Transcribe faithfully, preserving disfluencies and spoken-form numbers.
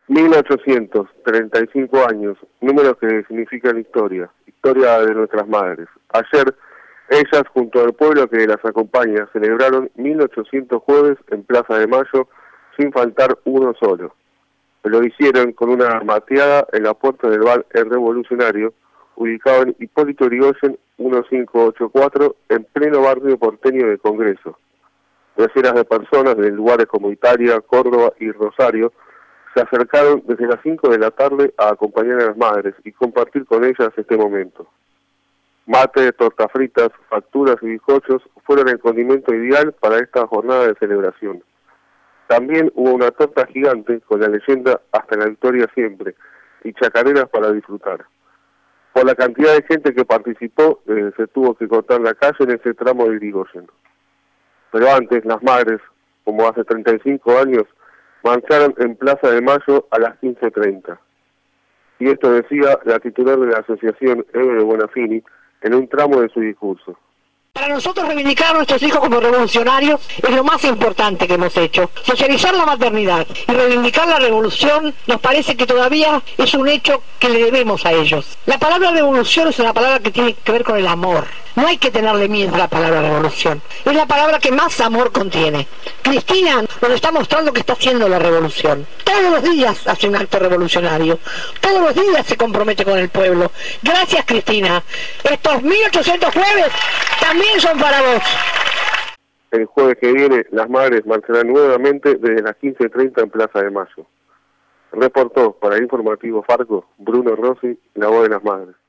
mil ochocientos treinta y cinco años, números que significan historia, historia de nuestras madres. Ayer, ellas, junto al pueblo que las acompaña, celebraron mil ochocientos jueves en Plaza de Mayo, sin faltar uno solo. Lo hicieron con una mateada en la puerta del bar El Revolucionario, ubicado en Hipólito Yrigoyen mil quinientos ochenta y cuatro, en pleno barrio porteño de Congreso. Decenas de personas de lugares como Italia, Córdoba y Rosario se acercaron desde las cinco de la tarde a acompañar a las madres y compartir con ellas este momento. Mate, tortas fritas, facturas y bizcochos fueron el condimento ideal para esta jornada de celebración. También hubo una torta gigante con la leyenda "Hasta la victoria siempre" y chacareras para disfrutar. Por la cantidad de gente que participó, eh, se tuvo que cortar la calle en ese tramo de Yrigoyen. Pero antes, las madres, como hace treinta y cinco años, marcharon en Plaza de Mayo a las quince treinta. Y esto decía la titular de la asociación, Eve de Bonafini, en un tramo de su discurso. Para nosotros reivindicar a nuestros hijos como revolucionarios es lo más importante que hemos hecho. Socializar la maternidad y reivindicar la revolución nos parece que todavía es un hecho que le debemos a ellos. La palabra revolución es una palabra que tiene que ver con el amor. No hay que tenerle miedo a la palabra revolución. Es la palabra que más amor contiene. Cristina nos está mostrando que está haciendo la revolución. Todos los días hace un acto revolucionario. Todos los días se compromete con el pueblo. Gracias, Cristina. Estos mil ochocientos jueves también son para vos. El jueves que viene, las madres marcharán nuevamente desde las quince treinta en Plaza de Mayo. Reportó para Informativo Farco, Bruno Rossi, la voz de las madres.